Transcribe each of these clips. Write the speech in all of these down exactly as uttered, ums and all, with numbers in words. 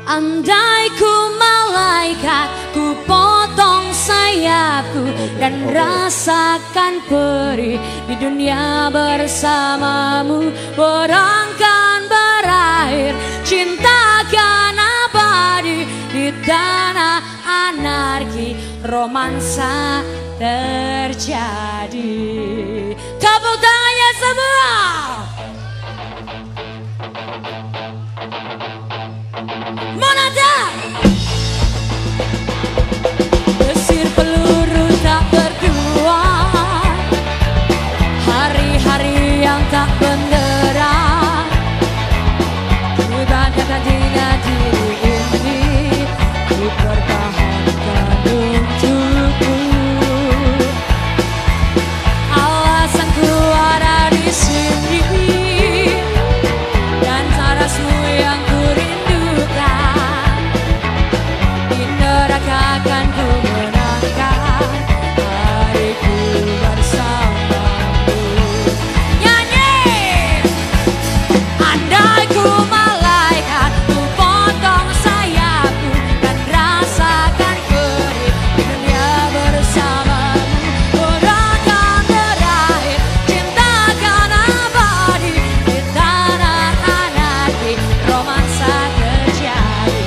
Andai ku malaikat, ku potong sayapku dan rasakan perih di dunia bersamamu. Perangkan berakhir, cintakan abadi di tanah anarki, romansa terjadi. Tepuk tangannya semua. Monada. Desir peluru tak berdua, hari-hari yang tak benderang, ibaratkan nadi ini dipertahankan untukku. Alasanku ada di sini dan sarasmu yang ku rindukan. Di neraka akan ku menangkan hariku bersamamu. Nyanyi! Andai ku malaikat, ku potong sayapku dan rasakan perih di dunia bersamamu. Perangkan terakhir, cintakan abadi di tanah anarki, romansa terjadi.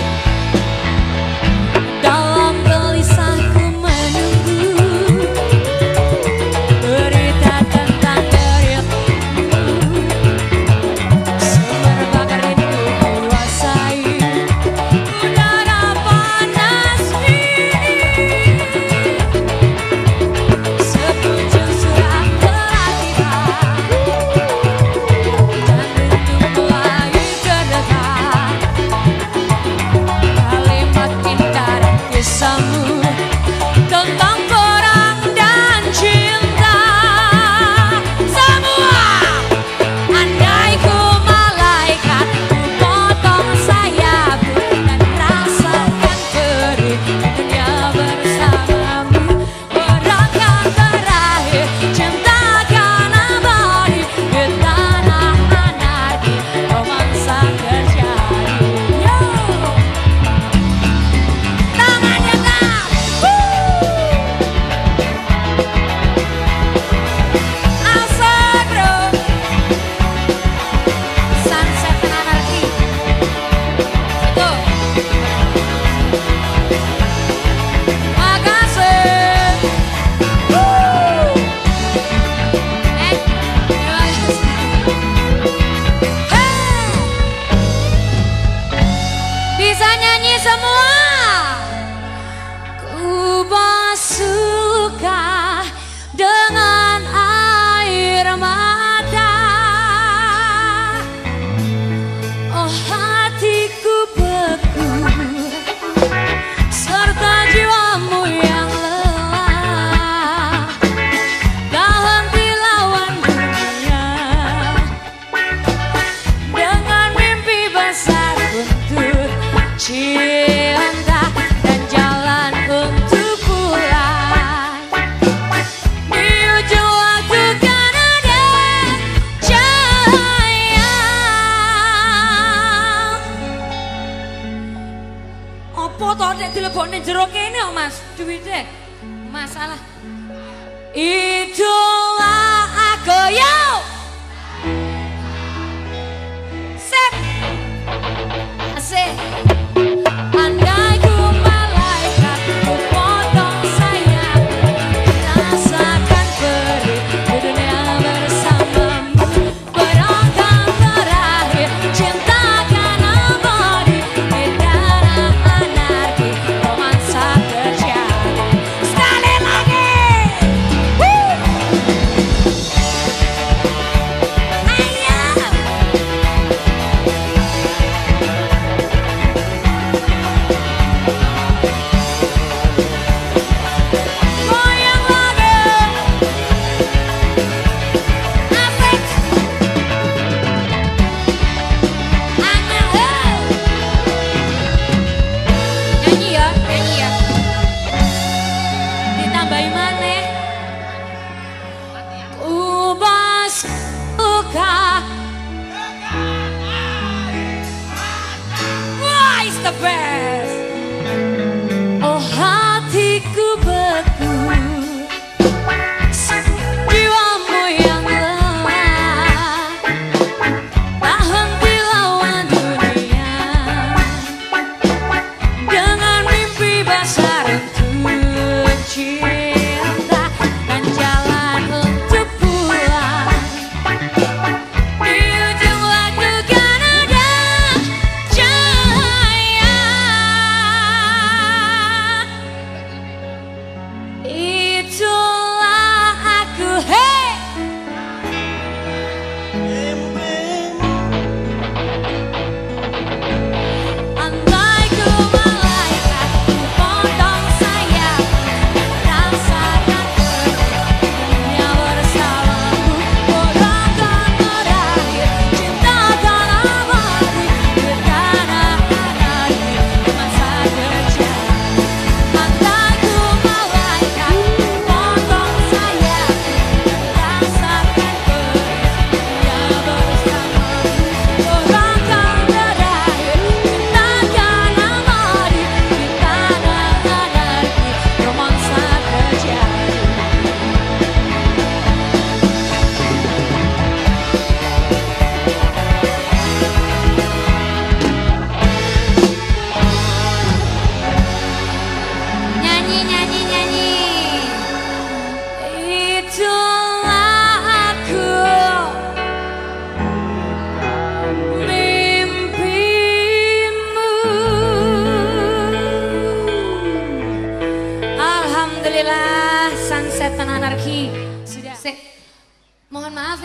Dalam gelisahku menunggu berita tentang dirimu, semerbak rindu kuasai udara panas ini. Sepucuk surat telah tiba dan rindu mulai terdekat. Kalimat indah dan kisahmu tentang perang dan cinta. Semua! Andai ku malaikat, ku potong sayapku dan rasakan perih di dunia bersamamu. Perangkan terakhir, cintakan abadi di tanah anarki, romansa terjadi. Yo! Tangannya kak! Asal bro! Sunset and anarki. Itu. Makasih. Eh, Hey! Bisa nyanyi semua? Ku basuhkah dengan air mata, oh hatiku beku serta jiwamu yang lelah. Tak henti lawan dunia dengan mimpi besar untuk cinta dan jalan untuk pulang. Di ujung waktu kan ada cahaya. Apa toh nek dilebokne jero kene kok Mas duwite? Masalah. Itulah aku yo. Sip. Asik. Andai ku malaikat, ku potong sayapku, rasakan perih di dunia bersamamu. Perangkan terakhir, cintakan abadi di tanah anarki, romansa terjadi. Sekali lagi. Woo!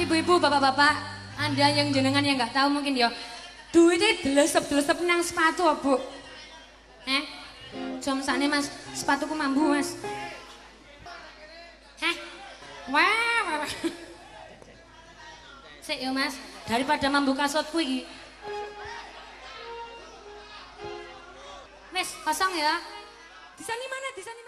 ibu-ibu, bapak-bapak, Anda yang jenengan yang nggak tahu mungkin ya. Duitnya delesep-delesep nang sepatu, Bu. Eh? Jam sana Mas, sepatuku mambu, Mas. Heh? Wah. Sik ya, Mas, daripada mambu kasutku iki. Wes, kosong ya. Di sana mana? Di sana